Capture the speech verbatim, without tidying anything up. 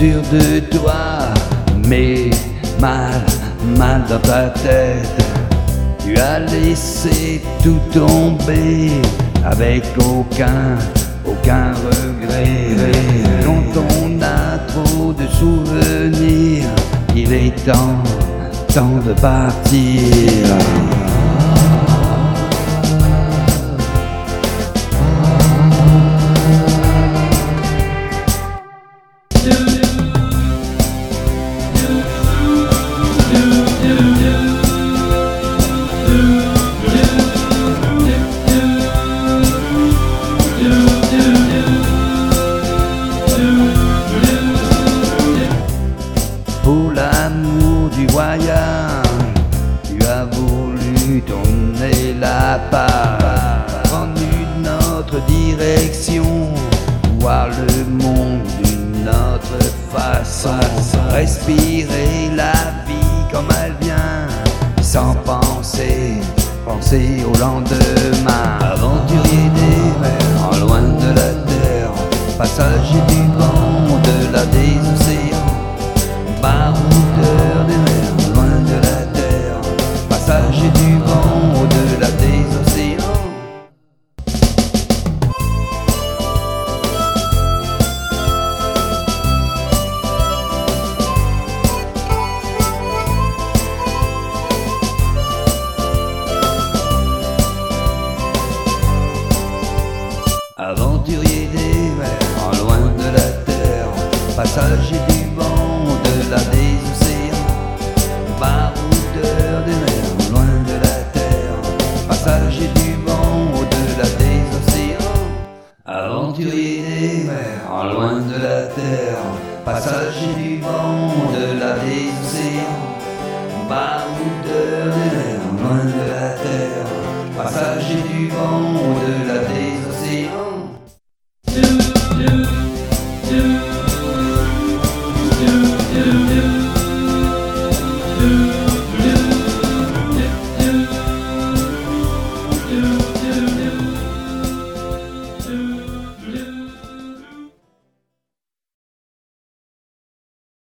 sûr de toi, mais mal, mal dans ta tête. Tu as laissé tout tomber avec aucun, aucun regret. Quand on a trop de souvenirs, il est temps, temps de partir. Pour l'amour du voyage, tu as voulu tourner la page, prendre une autre direction, voir le monde d'une autre façon, respirer la vie comme elle vient, sans penser, penser au lendemain. Aventurier des mers, en loin de la terre, passager du vent, au-delà des océans. Baroudeur des mers, loin de la terre, passager du vent, au-delà des océans. Aventurier des mers, en loin de la terre, passager du vent, au-delà des océans. Baroudeur des mers, loin de la terre, passager du vent, au-delà des océans. Aventurier des mers, en loin de la terre, passager du vent, au-delà des océans. Baroudeur des mers, loin de la terre, passager du vent,